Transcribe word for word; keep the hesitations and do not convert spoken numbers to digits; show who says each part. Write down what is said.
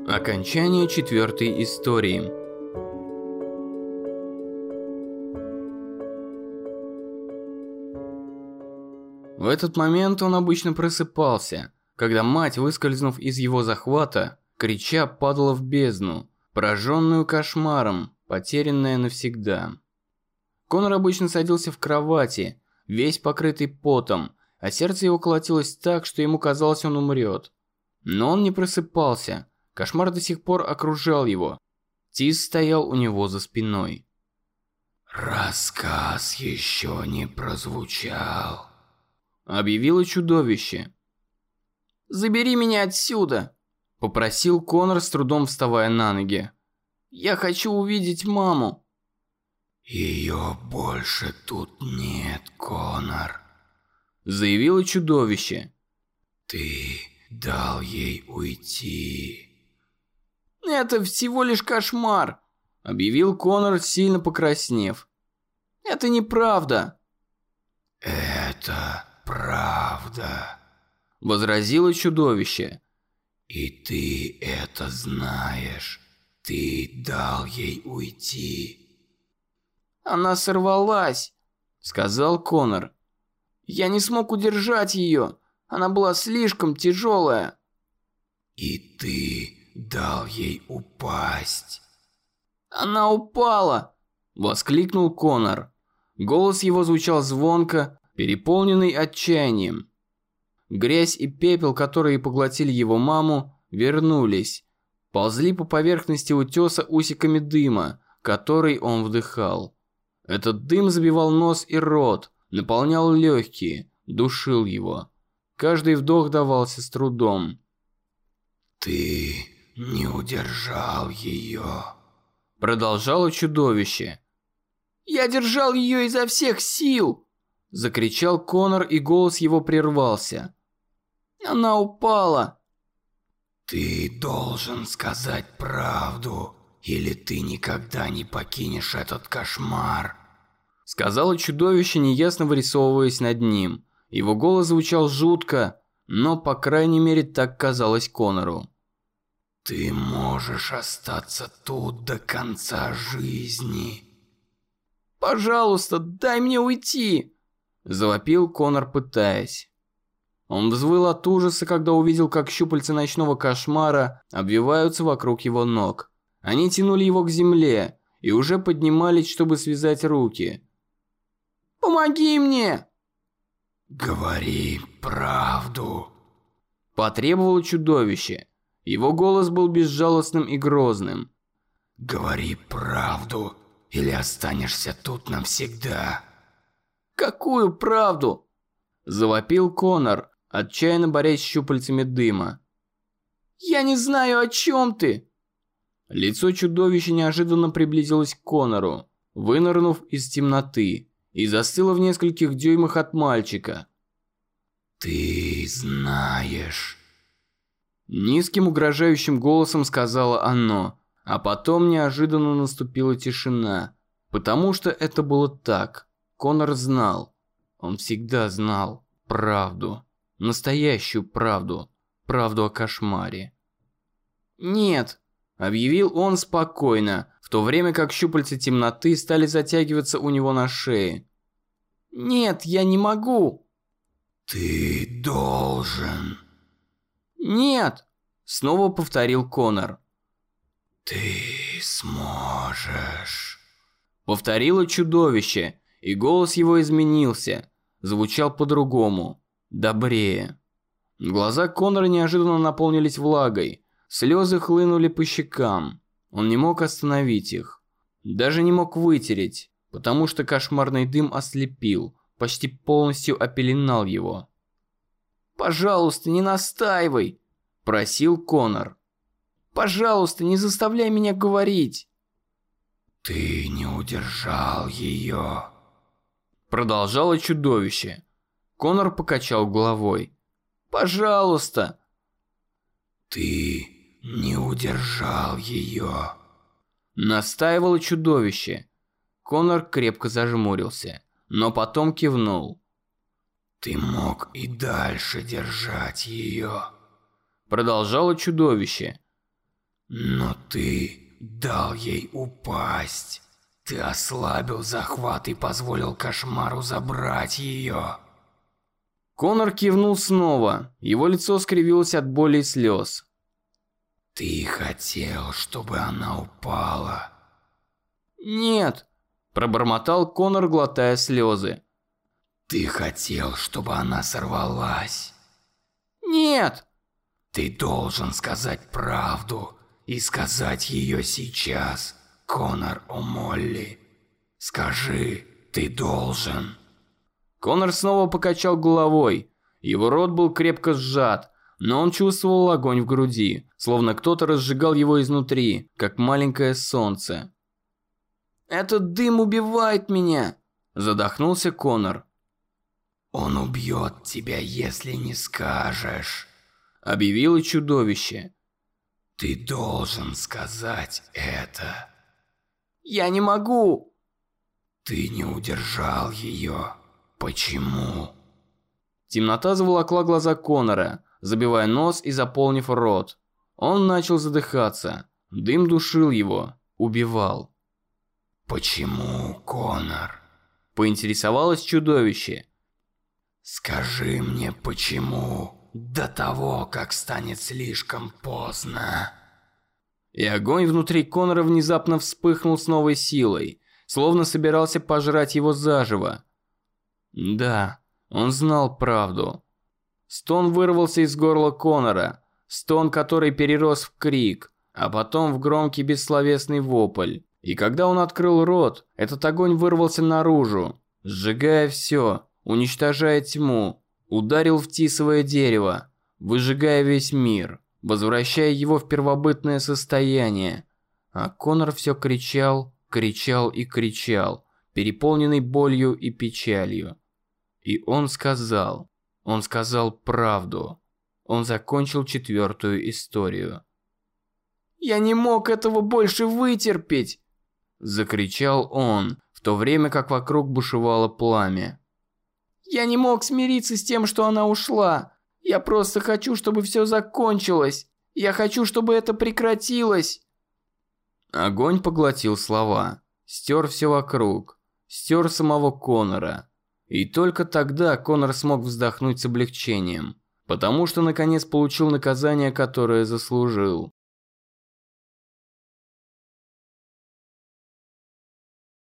Speaker 1: Окончание четвертой истории. В этот момент он обычно просыпался, когда мать, выскользнув из его захвата, крича, падала в бездну, пораженную кошмаром, потерянная навсегда. Конор обычно садился в кровати, весь покрытый потом, а сердце его колотилось так, что ему казалось, он умрет. Но он не просыпался. Кошмар до сих пор окружал его. Тис стоял у него за спиной.
Speaker 2: «Рассказ еще не прозвучал»,
Speaker 1: — объявило чудовище.
Speaker 3: «Забери меня отсюда», —
Speaker 1: попросил Конор, с трудом вставая на ноги.
Speaker 3: «Я хочу увидеть маму».
Speaker 2: «Ее больше тут нет, Конор»,
Speaker 1: — заявило чудовище.
Speaker 2: «Ты дал ей уйти».
Speaker 3: «Это всего лишь кошмар»,
Speaker 1: — объявил Конор, сильно покраснев.
Speaker 3: «Это неправда».
Speaker 2: «Это правда»,
Speaker 1: — возразило чудовище.
Speaker 2: «И ты это знаешь. Ты дал ей уйти».
Speaker 3: «Она сорвалась», — сказал Конор. «Я не смог удержать ее. Она была слишком тяжелая».
Speaker 2: «И ты дал ей упасть».
Speaker 3: «Она упала!» –
Speaker 1: воскликнул Конор. Голос его звучал звонко, переполненный отчаянием. Грязь и пепел, которые поглотили его маму, вернулись. Ползли по поверхности утеса усиками дыма, который он вдыхал. Этот дым забивал нос и рот, наполнял легкие, душил его. Каждый вдох давался с трудом.
Speaker 2: «Ты не удержал ее»,
Speaker 1: — продолжало чудовище.
Speaker 3: «Я держал ее изо всех сил!»
Speaker 1: — закричал Конор, и голос его прервался.
Speaker 3: «Она упала!»
Speaker 2: «Ты должен сказать правду, или ты никогда не покинешь этот кошмар»,
Speaker 1: — сказало чудовище, неясно вырисовываясь над ним. Его голос звучал жутко, но, по крайней мере, так казалось Конору.
Speaker 2: «Ты можешь остаться тут до конца жизни».
Speaker 3: «Пожалуйста, дай мне уйти!»
Speaker 1: – завопил Конор, пытаясь. Он взвыл от ужаса, когда увидел, как щупальца ночного кошмара обвиваются вокруг его ног. Они тянули его к земле и уже поднимались, чтобы связать руки.
Speaker 3: «Помоги мне!»
Speaker 2: «Говори правду»,
Speaker 1: – потребовало чудовище. Его голос был безжалостным и грозным.
Speaker 2: «Говори правду, или останешься тут навсегда».
Speaker 3: «Какую правду?»
Speaker 1: – завопил Конор, отчаянно борясь с щупальцами дыма.
Speaker 3: «Я не знаю, о чем ты!»
Speaker 1: Лицо чудовища неожиданно приблизилось к Конору, вынырнув из темноты, и застыло в нескольких дюймах от мальчика.
Speaker 2: «Ты знаешь»,
Speaker 1: – низким угрожающим голосом сказала оно, а потом неожиданно наступила тишина, потому что это было так. Конор знал, он всегда знал правду, настоящую правду, правду о кошмаре.
Speaker 3: «Нет», –
Speaker 1: объявил он спокойно, в то время как щупальца темноты стали затягиваться у него на шее.
Speaker 3: «Нет, я не могу».
Speaker 2: «Ты должен».
Speaker 3: «Нет», –
Speaker 1: снова повторил Конор.
Speaker 2: «Ты сможешь»,
Speaker 1: – повторило чудовище, и голос его изменился, звучал по-другому, добрее. Глаза Конора неожиданно наполнились влагой, слезы хлынули по щекам. Он не мог остановить их, даже не мог вытереть, потому что кошмарный дым ослепил, почти полностью опеленал его.
Speaker 3: «Пожалуйста, не настаивай», –
Speaker 1: просил Конор.
Speaker 3: «Пожалуйста, не заставляй меня говорить».
Speaker 2: «Ты не удержал ее»,
Speaker 1: – продолжало чудовище. Конор покачал головой.
Speaker 3: «Пожалуйста».
Speaker 2: «Ты не удержал ее»,
Speaker 1: – настаивало чудовище. Конор крепко зажмурился, но потом кивнул.
Speaker 2: «Ты мог и дальше держать ее»,
Speaker 1: – продолжало чудовище.
Speaker 2: Но ты дал ей упасть. Ты ослабил захват и позволил кошмару забрать ее.
Speaker 1: Конор кивнул снова. Его лицо скривилось от боли и слез.
Speaker 2: Ты хотел, чтобы она упала.
Speaker 1: Нет, пробормотал Конор, глотая слезы.
Speaker 2: Ты хотел, чтобы она сорвалась.
Speaker 1: Нет.
Speaker 2: Ты должен сказать правду и сказать ее сейчас, Конор О'Молли. Скажи, ты должен.
Speaker 1: Конор снова покачал головой. Его рот был крепко сжат, но он чувствовал огонь в груди, словно кто-то разжигал его изнутри, как маленькое солнце. «Этот дым убивает меня!» – задохнулся Конор.
Speaker 2: «Он убьет тебя, если не скажешь», –
Speaker 1: объявило чудовище.
Speaker 2: «Ты должен сказать это».
Speaker 3: «Я не могу!»
Speaker 2: «Ты не удержал ее. Почему?»
Speaker 1: Темнота заволокла глаза Конора, забивая нос и заполнив рот. Он начал задыхаться. Дым душил его, убивал.
Speaker 2: «Почему, Конор?»
Speaker 1: – поинтересовалось чудовище.
Speaker 2: «Скажи мне, почему, до того, как станет слишком поздно».
Speaker 1: И огонь внутри Конора внезапно вспыхнул с новой силой, словно собирался пожрать его заживо. Да, он знал правду. Стон вырвался из горла Конора, стон, который перерос в крик, а потом в громкий бессловесный вопль. И когда он открыл рот, этот огонь вырвался наружу, сжигая все, уничтожая тьму, ударил в тисовое дерево, выжигая весь мир, возвращая его в первобытное состояние. А Конор все кричал, кричал и кричал, переполненный болью и печалью. И он сказал, он сказал правду. Он закончил четвертую историю.
Speaker 3: «Я не мог этого больше вытерпеть!»
Speaker 1: Закричал он, в то время как вокруг бушевало пламя.
Speaker 3: «Я не мог смириться с тем, что она ушла. Я просто хочу, чтобы все закончилось. Я хочу, чтобы это прекратилось!»
Speaker 1: Огонь поглотил слова, стер все вокруг, стер самого Конора. И только тогда Конор смог вздохнуть с облегчением, потому что наконец получил наказание, которое заслужил.